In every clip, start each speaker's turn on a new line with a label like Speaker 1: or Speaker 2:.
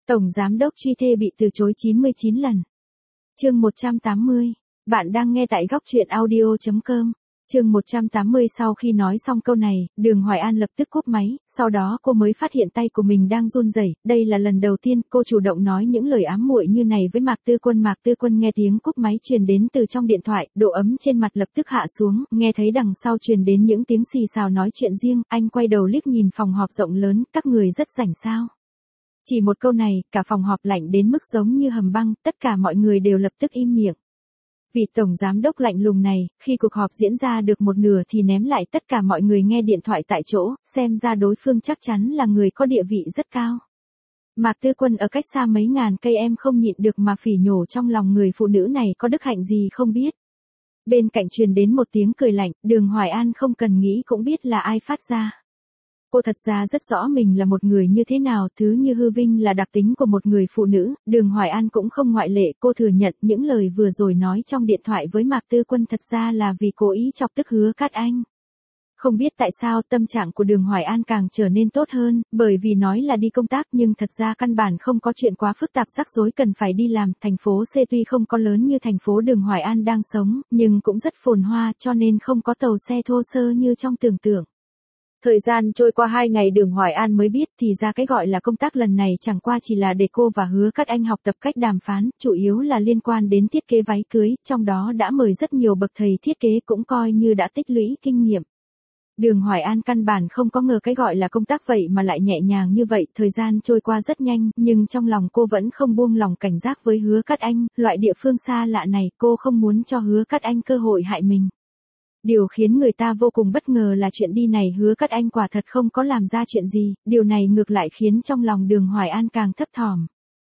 Speaker 1: Tổng giám đốc truy thê bị từ chối 99 lần. Chương 180. Bạn đang nghe tại góc truyện audio.com. Chương 180. Sau khi nói xong câu này, Đường Hoài An lập tức cúp máy, sau đó cô mới phát hiện tay của mình đang run rẩy. Đây là lần đầu tiên cô chủ động nói những lời ám muội như này với Mạc Tư Quân. Mạc Tư Quân nghe tiếng cúp máy truyền đến từ trong điện thoại, độ ấm trên mặt lập tức hạ xuống, nghe thấy đằng sau truyền đến những tiếng xì xào nói chuyện riêng, anh quay đầu liếc nhìn phòng họp rộng lớn, các người rất rảnh sao? Chỉ một câu này, cả phòng họp lạnh đến mức giống như hầm băng, tất cả mọi người đều lập tức im miệng. Vị tổng giám đốc lạnh lùng này, khi cuộc họp diễn ra được một nửa thì ném lại tất cả mọi người nghe điện thoại tại chỗ, xem ra đối phương chắc chắn là người có địa vị rất cao. Mạc Tư Quân ở cách xa mấy ngàn cây em không nhịn được mà phỉ nhổ trong lòng người phụ nữ này có đức hạnh gì không biết. Bên cạnh truyền đến một tiếng cười lạnh, Đường Hoài An không cần nghĩ cũng biết là ai phát ra. Cô thật ra rất rõ mình là một người như thế nào, thứ như hư vinh là đặc tính của một người phụ nữ, Đường Hoài An cũng không ngoại lệ. Cô thừa nhận những lời vừa rồi nói trong điện thoại với Mạc Tư Quân thật ra là vì cố ý chọc tức Hứa Cát Anh. Không biết tại sao tâm trạng của Đường Hoài An càng trở nên tốt hơn, bởi vì nói là đi công tác nhưng thật ra căn bản không có chuyện quá phức tạp rắc rối cần phải đi làm. Thành phố C tuy không có lớn như thành phố Đường Hoài An đang sống, nhưng cũng rất phồn hoa cho nên không có tàu xe thô sơ như trong tưởng tượng. Thời gian trôi qua 2 ngày Đường Hoài An mới biết thì ra cái gọi là công tác lần này chẳng qua chỉ là để cô và Hứa Cát Anh học tập cách đàm phán, chủ yếu là liên quan đến thiết kế váy cưới, trong đó đã mời rất nhiều bậc thầy thiết kế cũng coi như đã tích lũy kinh nghiệm. Đường Hoài An căn bản không có ngờ cái gọi là công tác vậy mà lại nhẹ nhàng như vậy, thời gian trôi qua rất nhanh, nhưng trong lòng cô vẫn không buông lòng cảnh giác với Hứa Cát Anh, loại địa phương xa lạ này cô không muốn cho Hứa Cát Anh cơ hội hại mình. Điều khiến người ta vô cùng bất ngờ là chuyện đi này Hứa Cát Anh quả thật không có làm ra chuyện gì, điều này ngược lại khiến trong lòng Đường Hoài An càng thấp thỏm.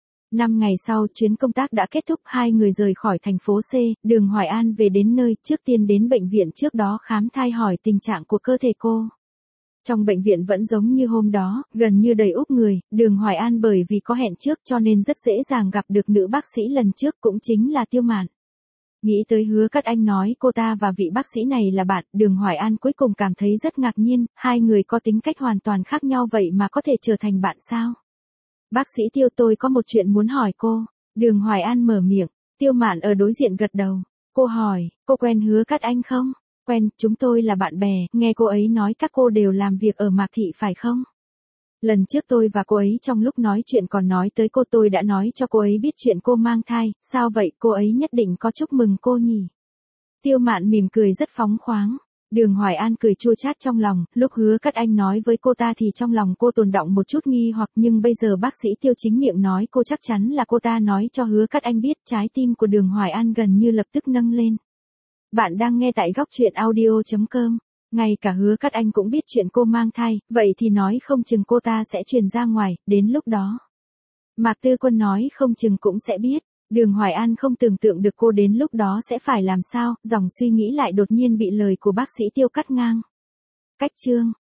Speaker 1: 5 ngày sau, chuyến công tác đã kết thúc, hai người rời khỏi thành phố C, Đường Hoài An về đến nơi, trước tiên đến bệnh viện trước đó khám thai hỏi tình trạng của cơ thể cô. Trong bệnh viện vẫn giống như hôm đó, gần như đầy úp người, Đường Hoài An bởi vì có hẹn trước cho nên rất dễ dàng gặp được nữ bác sĩ lần trước cũng chính là Tiêu Mạn. Nghĩ tới Hứa Cát Anh nói cô ta và vị bác sĩ này là bạn, Đường Hoài An cuối cùng cảm thấy rất ngạc nhiên, hai người có tính cách hoàn toàn khác nhau vậy mà có thể trở thành bạn sao? Bác sĩ Tiêu, tôi có một chuyện muốn hỏi cô. Đường Hoài An mở miệng, Tiêu Mạn ở đối diện gật đầu. Cô hỏi, cô quen Hứa Cát Anh không? Quen, chúng tôi là bạn bè, nghe cô ấy nói các cô đều làm việc ở Mạc Thị phải không? Lần trước tôi và cô ấy trong lúc nói chuyện còn nói tới cô, tôi đã nói cho cô ấy biết chuyện cô mang thai, sao vậy cô ấy nhất định có chúc mừng cô nhỉ? Tiêu Mạn mỉm cười rất phóng khoáng. Đường Hoài An cười chua chát trong lòng, lúc Hứa Cát Anh nói với cô ta thì trong lòng cô tồn đọng một chút nghi hoặc, nhưng bây giờ bác sĩ Tiêu chính miệng nói cô chắc chắn là cô ta nói cho Hứa Cát Anh biết, trái tim của Đường Hoài An gần như lập tức nâng lên. Bạn đang nghe tại góc truyện audio.com. Ngay cả Hứa Cát Anh cũng biết chuyện cô mang thai, vậy thì nói không chừng cô ta sẽ truyền ra ngoài, đến lúc đó. Mạc Tư Quân nói không chừng cũng sẽ biết. Đường Hoài An không tưởng tượng được cô đến lúc đó sẽ phải làm sao, dòng suy nghĩ lại đột nhiên bị lời của bác sĩ Tiêu cắt ngang. Cách chương